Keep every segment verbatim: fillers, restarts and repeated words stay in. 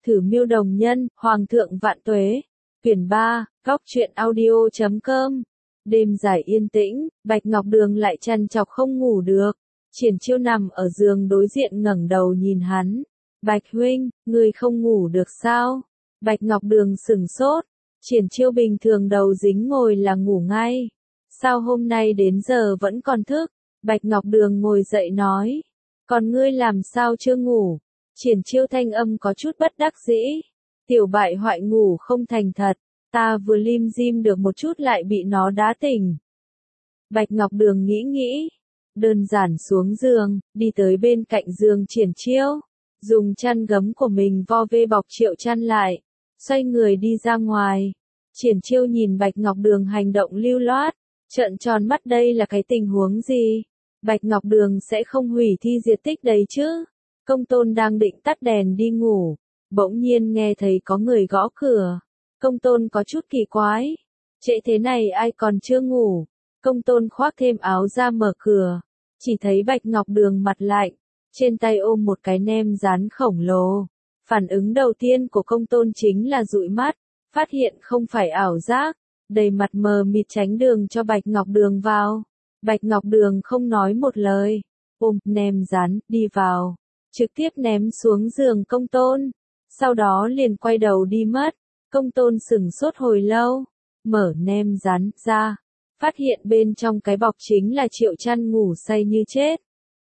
Thử miêu đồng nhân, Hoàng thượng vạn tuế. Quyển ba, góc truyện audio chấm com. Đêm dài yên tĩnh, Bạch Ngọc Đường lại trằn trọc không ngủ được. Triển Chiêu nằm ở giường đối diện ngẩng đầu nhìn hắn. Bạch huynh, ngươi không ngủ được sao? Bạch Ngọc Đường sửng sốt. Triển Chiêu bình thường đầu dính ngồi là ngủ ngay. Sao hôm nay đến giờ vẫn còn thức? Bạch Ngọc Đường ngồi dậy nói. Còn ngươi làm sao chưa ngủ? Triển Chiêu thanh âm có chút bất đắc dĩ. Tiểu bại hoại ngủ không thành thật. Ta vừa lim dim được một chút lại bị nó đá tỉnh. Bạch Ngọc Đường nghĩ nghĩ. Đơn giản xuống giường, đi tới bên cạnh giường Triển Chiêu. Dùng chăn gấm của mình vo ve bọc Triệu chăn lại. Xoay người đi ra ngoài. Triển Chiêu nhìn Bạch Ngọc Đường hành động lưu loát. Trợn tròn mắt, đây là cái tình huống gì? Bạch Ngọc Đường sẽ không hủy thi diệt tích đấy chứ? Công Tôn đang định tắt đèn đi ngủ. Bỗng nhiên nghe thấy có người gõ cửa. Công Tôn có chút kỳ quái. Trễ thế này ai còn chưa ngủ? Công Tôn khoác thêm áo ra mở cửa. Chỉ thấy Bạch Ngọc Đường mặt lạnh. Trên tay ôm một cái nem rán khổng lồ. Phản ứng đầu tiên của Công Tôn chính là dụi mắt. Phát hiện không phải ảo giác. Đầy mặt mờ mịt tránh đường cho Bạch Ngọc Đường vào. Bạch Ngọc Đường không nói một lời. Ôm nem rán, đi vào. Trực tiếp ném xuống giường Công Tôn. Sau đó liền quay đầu đi mất. Công Tôn sửng sốt hồi lâu. Mở nem rán ra. Phát hiện bên trong cái bọc chính là Triệu chăn ngủ say như chết.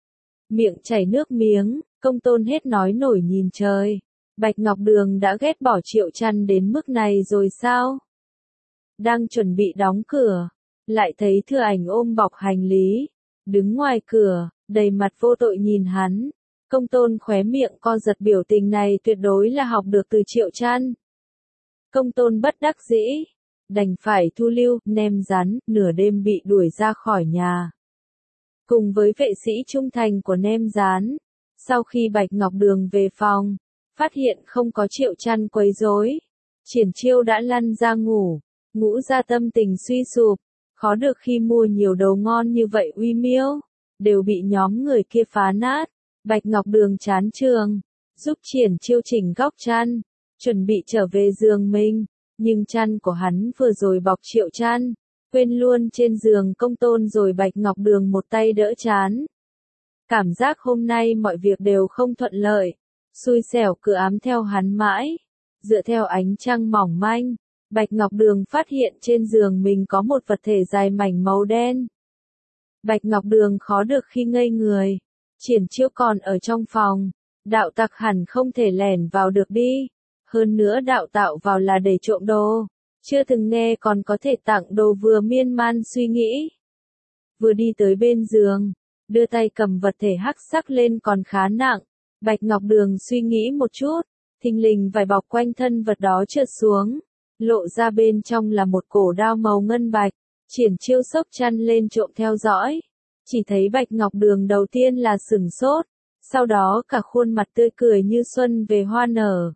Miệng chảy nước miếng. Công Tôn hết nói nổi nhìn trời. Bạch Ngọc Đường đã ghét bỏ Triệu chăn đến mức này rồi sao? Đang chuẩn bị đóng cửa. Lại thấy Thừa Ảnh ôm bọc hành lý. Đứng ngoài cửa, đầy mặt vô tội nhìn hắn. Công Tôn khóe miệng co giật, biểu tình này tuyệt đối là học được từ Triệu chăn. Công Tôn bất đắc dĩ. Đành phải thu lưu, nem rán, nửa đêm bị đuổi ra khỏi nhà. Cùng với vệ sĩ trung thành của nem rán. Sau khi Bạch Ngọc Đường về phòng, phát hiện không có Triệu chăn quấy rối. Triển Chiêu đã lăn ra ngủ. Ngũ ra tâm tình suy sụp. Khó được khi mua nhiều đồ ngon như vậy uy miêu. Đều bị nhóm người kia phá nát. Bạch Ngọc Đường chán trường. Giúp Triển Chiêu chỉnh góc chăn. Chuẩn bị trở về giường mình. Nhưng chăn của hắn vừa rồi bọc Triệu chăn. Quên luôn trên giường Công Tôn rồi Bạch Ngọc Đường một tay đỡ chán. Cảm giác hôm nay mọi việc đều không thuận lợi. Xui xẻo cứ ám theo hắn mãi. Dựa theo ánh trăng mỏng manh. Bạch Ngọc Đường phát hiện trên giường mình có một vật thể dài mảnh màu đen. Bạch Ngọc Đường khó được khi ngây người. Triển Chiêu còn ở trong phòng. Đạo tặc hẳn không thể lẻn vào được đi. Hơn nữa đạo tạo vào là để trộm đồ. Chưa từng nghe còn có thể tặng đồ, vừa miên man suy nghĩ. Vừa đi tới bên giường. Đưa tay cầm vật thể hắc sắc lên còn khá nặng. Bạch Ngọc Đường suy nghĩ một chút. Thình lình vải bọc quanh thân vật đó trượt xuống. Lộ ra bên trong là một cổ đao màu ngân bạch. Triển Chiêu xốc chăn lên trộm theo dõi. Chỉ thấy Bạch Ngọc Đường đầu tiên là sửng sốt. Sau đó cả khuôn mặt tươi cười như xuân về hoa nở.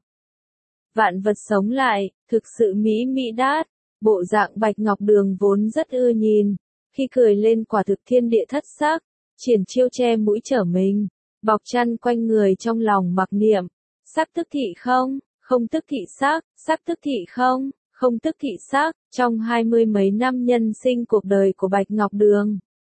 Vạn vật sống lại, thực sự mỹ mỹ đát. Bộ dạng Bạch Ngọc Đường vốn rất ưa nhìn. Khi cười lên quả thực thiên địa thất sắc. Triển Chiêu che mũi trở mình. Bọc chăn quanh người trong lòng mặc niệm. Sắc tức thị không? Không tức thị sắc, sắc tức thị không, không tức thị sắc. Trong hai mươi mấy năm nhân sinh cuộc đời của Bạch Ngọc Đường,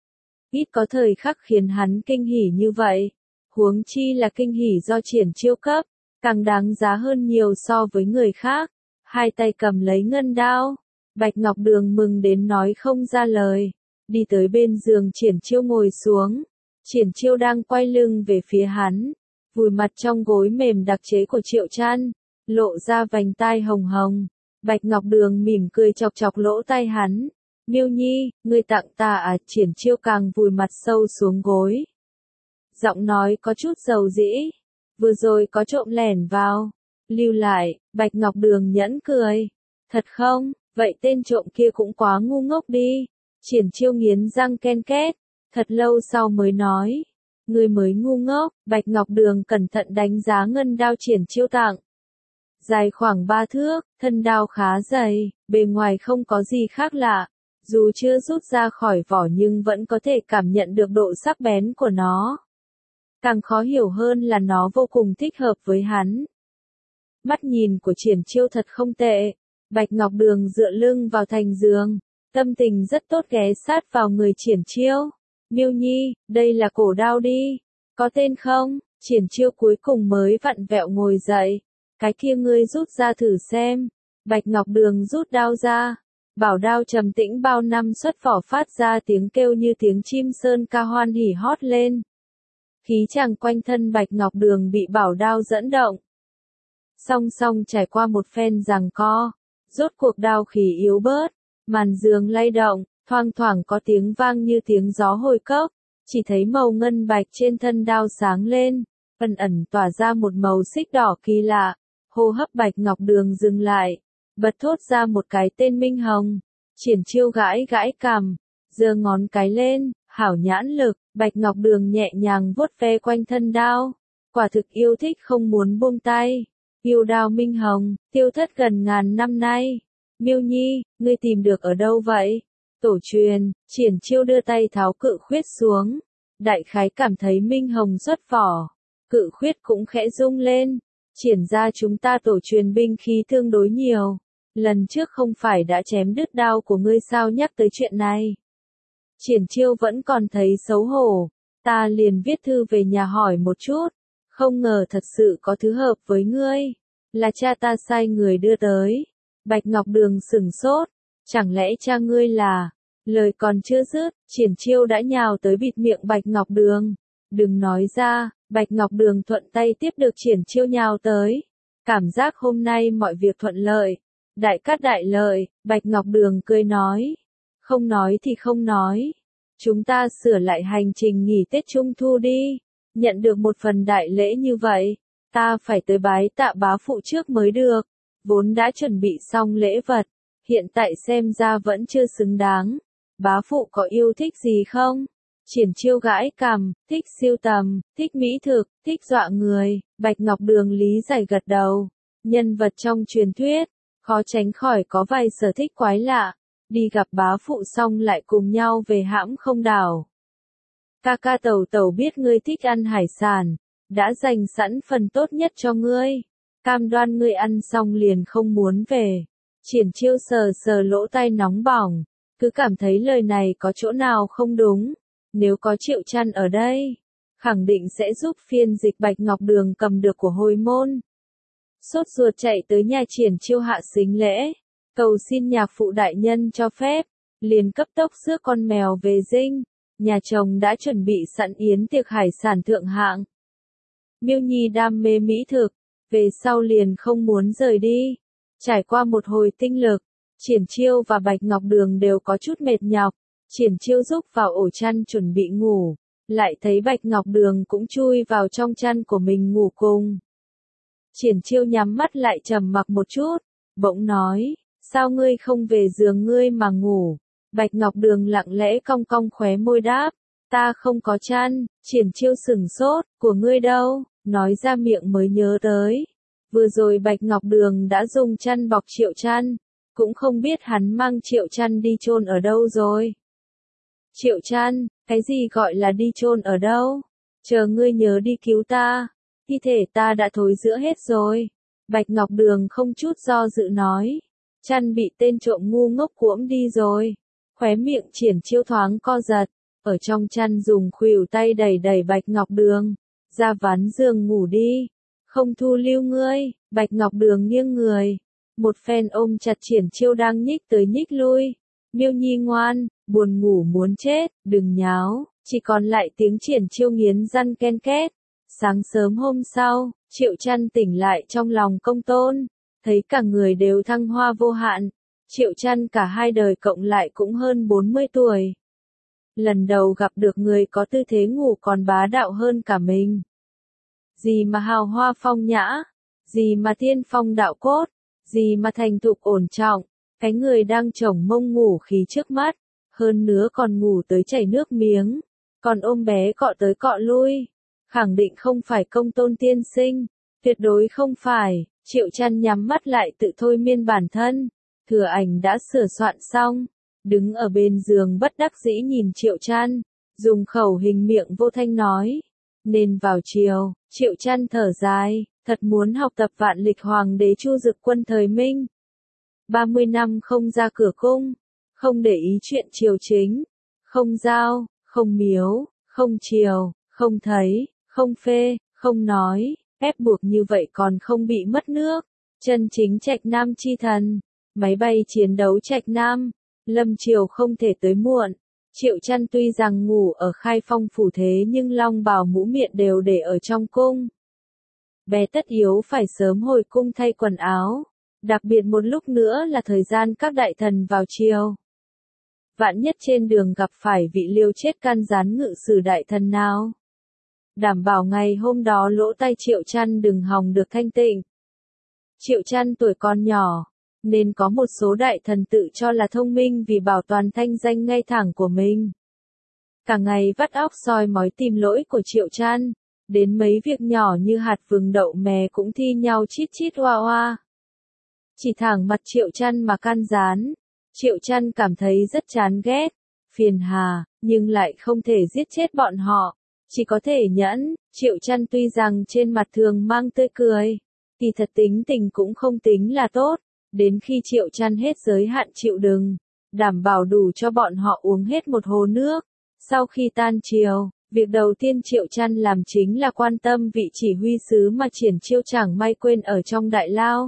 ít có thời khắc khiến hắn kinh hỉ như vậy. Huống chi là kinh hỉ do Triển Chiêu cấp, càng đáng giá hơn nhiều so với người khác. Hai tay cầm lấy ngân đao. Bạch Ngọc Đường mừng đến nói không ra lời. Đi tới bên giường Triển Chiêu ngồi xuống. Triển Chiêu đang quay lưng về phía hắn. Vùi mặt trong gối mềm đặc chế của Triệu chăn. Lộ ra vành tai hồng hồng. Bạch Ngọc Đường mỉm cười chọc chọc lỗ tai hắn. Miêu Nhi, ngươi tặng ta à? Triển Chiêu càng vùi mặt sâu xuống gối. Giọng nói có chút dầu dĩ. Vừa rồi có trộm lẻn vào. Lưu lại. Bạch Ngọc Đường nhẫn cười. Thật không? Vậy tên trộm kia cũng quá ngu ngốc đi. Triển Chiêu nghiến răng ken két. Thật lâu sau mới nói. Ngươi mới ngu ngốc. Bạch Ngọc Đường cẩn thận đánh giá ngân đao Triển Chiêu tặng. Dài khoảng ba thước, thân đao khá dày, bề ngoài không có gì khác lạ. Dù chưa rút ra khỏi vỏ nhưng vẫn có thể cảm nhận được độ sắc bén của nó. Càng khó hiểu hơn là nó vô cùng thích hợp với hắn. Mắt nhìn của Triển Chiêu thật không tệ. Bạch Ngọc Đường dựa lưng vào thành giường, tâm tình rất tốt ghé sát vào người Triển Chiêu. Miêu Nhi, đây là cổ đao đi. Có tên không? Triển Chiêu cuối cùng mới vặn vẹo ngồi dậy. Cái kia ngươi rút ra thử xem. Bạch Ngọc Đường rút đao ra. Bảo đao trầm tĩnh bao năm xuất vỏ phát ra tiếng kêu như tiếng chim sơn ca hoan hỉ hót lên. Khí chàng quanh thân Bạch Ngọc Đường bị bảo đao dẫn động. Song song trải qua một phen giằng co, rốt cuộc đao khí yếu bớt, màn giường lay động, thoang thoảng có tiếng vang như tiếng gió hồi cốc, chỉ thấy màu ngân bạch trên thân đao sáng lên, ẩn ẩn tỏa ra một màu xích đỏ kỳ lạ. Hô hấp Bạch Ngọc Đường dừng lại, bật thốt ra một cái tên Minh Hồng. Triển Chiêu gãi gãi cằm, giơ ngón cái lên, hảo nhãn lực. Bạch Ngọc Đường nhẹ nhàng vuốt ve quanh thân đao, quả thực yêu thích không muốn buông tay. Yêu đao Minh Hồng, tiêu thất gần ngàn năm nay. Miêu Nhi, ngươi tìm được ở đâu vậy? Tổ truyền. Triển Chiêu đưa tay tháo cự khuyết xuống, đại khái cảm thấy Minh Hồng xuất vỏ, cự khuyết cũng khẽ rung lên. Triển ra chúng ta tổ truyền binh khí tương đối nhiều, lần trước không phải đã chém đứt đao của ngươi sao nhắc tới chuyện này? Triển Chiêu vẫn còn thấy xấu hổ, ta liền viết thư về nhà hỏi một chút, không ngờ thật sự có thứ hợp với ngươi, là cha ta sai người đưa tới. Bạch Ngọc Đường sửng sốt, chẳng lẽ cha ngươi là... Lời còn chưa dứt, Triển Chiêu đã nhào tới bịt miệng Bạch Ngọc Đường. Đừng nói ra. Bạch Ngọc Đường thuận tay tiếp được Triển Chiêu nhào tới. Cảm giác hôm nay mọi việc thuận lợi, đại cát đại lợi. Bạch Ngọc Đường cười nói, không nói thì không nói, chúng ta sửa lại hành trình nghỉ Tết Trung Thu đi. Nhận được một phần đại lễ như vậy, ta phải tới bái tạ bá phụ trước mới được. Vốn đã chuẩn bị xong lễ vật, hiện tại xem ra vẫn chưa xứng đáng. Bá phụ có yêu thích gì không? Triển Chiêu gãi cằm, thích siêu tầm, thích mỹ thực, thích dọa người. Bạch Ngọc Đường lý giải gật đầu. Nhân vật trong truyền thuyết, khó tránh khỏi có vài sở thích quái lạ. Đi gặp bá phụ xong lại cùng nhau về hãm không đảo. Ca ca Tẩu Tẩu biết ngươi thích ăn hải sản, đã dành sẵn phần tốt nhất cho ngươi. Cam đoan ngươi ăn xong liền không muốn về. Triển Chiêu sờ sờ lỗ tai nóng bỏng, cứ cảm thấy lời này có chỗ nào không đúng. Nếu có Triệu Trăn ở đây, khẳng định sẽ giúp phiên dịch Bạch Ngọc Đường cầm được của hồi môn. Sốt ruột chạy tới nhà Triển Chiêu hạ xính lễ, cầu xin nhạc phụ đại nhân cho phép, liền cấp tốc rước con mèo về dinh. Nhà chồng đã chuẩn bị sẵn yến tiệc hải sản thượng hạng. Miêu Nhi đam mê mỹ thực, về sau liền không muốn rời đi. Trải qua một hồi tinh lực, Triển Chiêu và Bạch Ngọc Đường đều có chút mệt nhọc. Triển Chiêu rúc vào ổ chăn chuẩn bị ngủ, lại thấy Bạch Ngọc Đường cũng chui vào trong chăn của mình ngủ cùng. Triển Chiêu nhắm mắt lại trầm mặc một chút, bỗng nói, sao ngươi không về giường ngươi mà ngủ? Bạch Ngọc Đường lặng lẽ cong cong khóe môi đáp, ta không có chăn. Triển Chiêu sửng sốt, của ngươi đâu? Nói ra miệng mới nhớ tới, vừa rồi Bạch Ngọc Đường đã dùng chăn bọc Triệu Trăn, cũng không biết hắn mang Triệu Trăn đi chôn ở đâu rồi. Triệu Trăn, cái gì gọi là đi chôn ở đâu? Chờ ngươi nhớ đi cứu ta, thi thể ta đã thối rữa hết rồi. Bạch Ngọc Đường không chút do dự nói, chăn bị tên trộm ngu ngốc cuỗm đi rồi. Khóe miệng Triển Chiêu thoáng co giật, ở trong chăn dùng khuỷu tay đẩy đẩy Bạch Ngọc Đường, ra ván giường ngủ đi, không thu lưu ngươi. Bạch Ngọc Đường nghiêng người, một phen ôm chặt Triển Chiêu đang nhích tới nhích lui. Miêu Nhi ngoan, buồn ngủ muốn chết, đừng nháo. Chỉ còn lại tiếng Triển Chiêu nghiến răng ken két. Sáng sớm hôm sau, Triệu Trăn tỉnh lại trong lòng Công Tôn, thấy cả người đều thăng hoa vô hạn. Triệu Trăn cả hai đời cộng lại cũng hơn bốn mươi tuổi. Lần đầu gặp được người có tư thế ngủ còn bá đạo hơn cả mình. Gì mà hào hoa phong nhã, gì mà tiên phong đạo cốt, gì mà thành thục ổn trọng, cái người đang chổng mông ngủ khí trước mắt, hơn nữa còn ngủ tới chảy nước miếng, còn ôm bé cọ tới cọ lui. Khẳng định không phải Công Tôn tiên sinh, tuyệt đối không phải. Triệu Trăn nhắm mắt lại tự thôi miên bản thân, thừa ảnh đã sửa soạn xong, đứng ở bên giường bất đắc dĩ nhìn Triệu Trăn, dùng khẩu hình miệng vô thanh nói, nên vào chiều. Triệu Trăn thở dài, thật muốn học tập vạn lịch hoàng đế Chu Dực Quân thời Minh. ba mươi năm không ra cửa cung, không để ý chuyện triều chính, không giao, không miếu, không triều, không thấy, không phê, không nói, ép buộc như vậy còn không bị mất nước. Chân chính Trạch Nam chi thần, máy bay chiến đấu Trạch Nam, lâm triều không thể tới muộn. Triệu Chăn tuy rằng ngủ ở Khai Phong phủ thế nhưng long bào mũ miệng đều để ở trong cung. Bé tất yếu phải sớm hồi cung thay quần áo, đặc biệt một lúc nữa là thời gian các đại thần vào triều. Vạn nhất trên đường gặp phải vị liêu chết can gián ngự sử đại thần nào. Đảm bảo ngày hôm đó lỗ tai Triệu Chăn đừng hòng được thanh tịnh. Triệu Chăn tuổi còn nhỏ, nên có một số đại thần tự cho là thông minh vì bảo toàn thanh danh ngay thẳng của mình. Cả ngày vắt óc soi mói tìm lỗi của Triệu Chăn, đến mấy việc nhỏ như hạt vừng đậu mè cũng thi nhau chít chít oa oa. Chỉ thẳng mặt Triệu Chăn mà can gián, Triệu Chăn cảm thấy rất chán ghét, phiền hà, nhưng lại không thể giết chết bọn họ, chỉ có thể nhẫn. Triệu Chăn tuy rằng trên mặt thường mang tươi cười, thì thật tính tình cũng không tính là tốt. Đến khi Triệu Chăn hết giới hạn chịu đựng, đảm bảo đủ cho bọn họ uống hết một hồ nước. Sau khi tan triều, việc đầu tiên Triệu Chăn làm chính là quan tâm vị chỉ huy sứ mà Triển Chiêu chẳng may quên ở trong đại lao.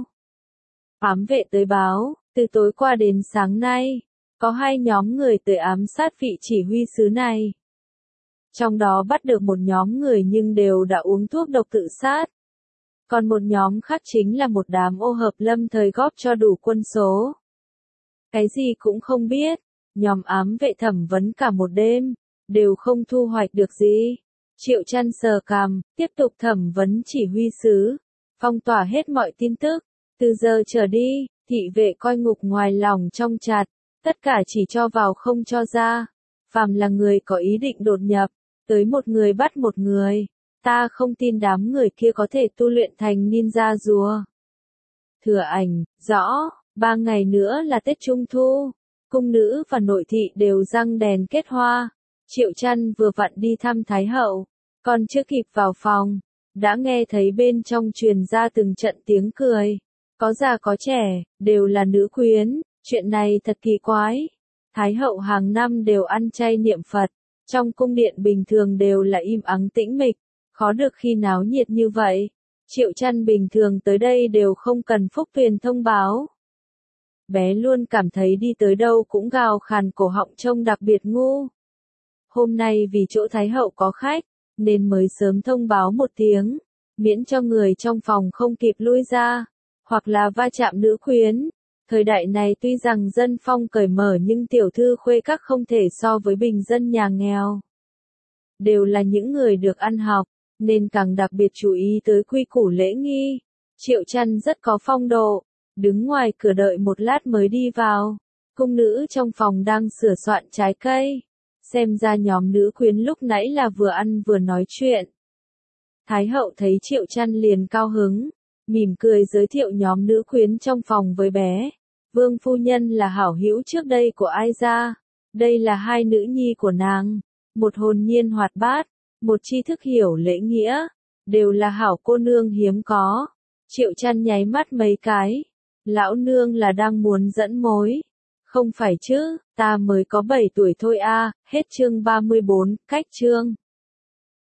Ám vệ tới báo, từ tối qua đến sáng nay, có hai nhóm người tới ám sát vị chỉ huy sứ này. Trong đó bắt được một nhóm người nhưng đều đã uống thuốc độc tự sát. Còn một nhóm khác chính là một đám ô hợp lâm thời góp cho đủ quân số. Cái gì cũng không biết, nhóm ám vệ thẩm vấn cả một đêm, đều không thu hoạch được gì. Triệu Chăn sờ cằm, tiếp tục thẩm vấn chỉ huy sứ, phong tỏa hết mọi tin tức. Từ giờ trở đi, thị vệ coi ngục ngoài lòng trong chặt, tất cả chỉ cho vào không cho ra. Phàm là người có ý định đột nhập, tới một người bắt một người. Ta không tin đám người kia có thể tu luyện thành ninja rùa. Thừa Ảnh, rõ, ba ngày nữa là Tết Trung Thu. Cung nữ và nội thị đều răng đèn kết hoa. Triệu Chăn vừa vặn đi thăm Thái Hậu, còn chưa kịp vào phòng, đã nghe thấy bên trong truyền ra từng trận tiếng cười. Có già có trẻ, đều là nữ quyến, chuyện này thật kỳ quái. Thái Hậu hàng năm đều ăn chay niệm Phật, trong cung điện bình thường đều là im ắng tĩnh mịch, khó được khi náo nhiệt như vậy. Triệu Chăn bình thường tới đây đều không cần Phúc Tuyền thông báo. Bé luôn cảm thấy đi tới đâu cũng gào khàn cổ họng trông đặc biệt ngu. Hôm nay vì chỗ Thái Hậu có khách, nên mới sớm thông báo một tiếng, miễn cho người trong phòng không kịp lui ra, hoặc là va chạm nữ quyến. Thời đại này tuy rằng dân phong cởi mở nhưng tiểu thư khuê các không thể so với bình dân nhà nghèo. Đều là những người được ăn học, nên càng đặc biệt chú ý tới quy củ lễ nghi. Triệu Chăn rất có phong độ, đứng ngoài cửa đợi một lát mới đi vào. Cung nữ trong phòng đang sửa soạn trái cây. Xem ra nhóm nữ quyến lúc nãy là vừa ăn vừa nói chuyện. Thái Hậu thấy Triệu Chăn liền cao hứng, mỉm cười giới thiệu nhóm nữ quyến trong phòng với bé. Vương phu nhân là hảo hữu trước đây của Ai Gia. Đây là hai nữ nhi của nàng, một hồn nhiên hoạt bát, một tri thức hiểu lễ nghĩa, đều là hảo cô nương hiếm có. Triệu Chăn nháy mắt mấy cái. Lão nương là đang muốn dẫn mối. Không phải chứ, ta mới có bảy tuổi thôi a. Hết chương ba mươi bốn, cách chương.